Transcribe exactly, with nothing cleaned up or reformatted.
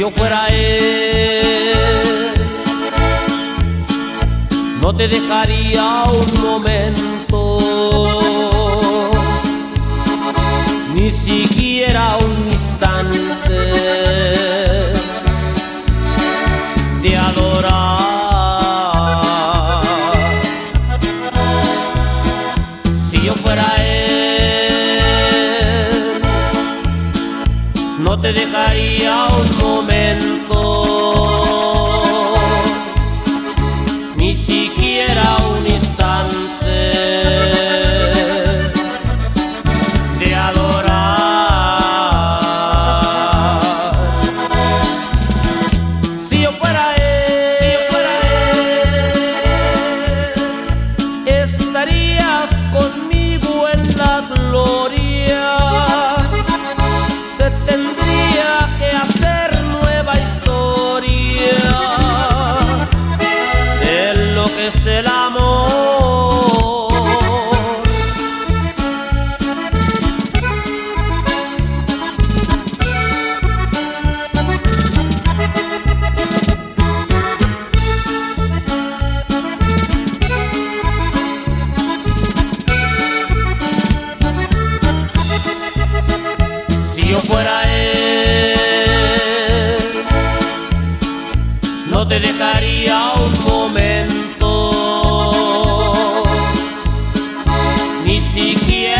yo fuera él, no te dejaría un momento, ni siquiera un instante de adorar. Si yo fuera él, no te dejaría un momento, ni siquiera un instante de adorar. Si yo fuera él, si yo fuera él, estarías conmigo en la gloria. Se tendría que hacer nueva historia de lo que es el amor. Si yo fuera él, no te dejaría un momento, ni siquiera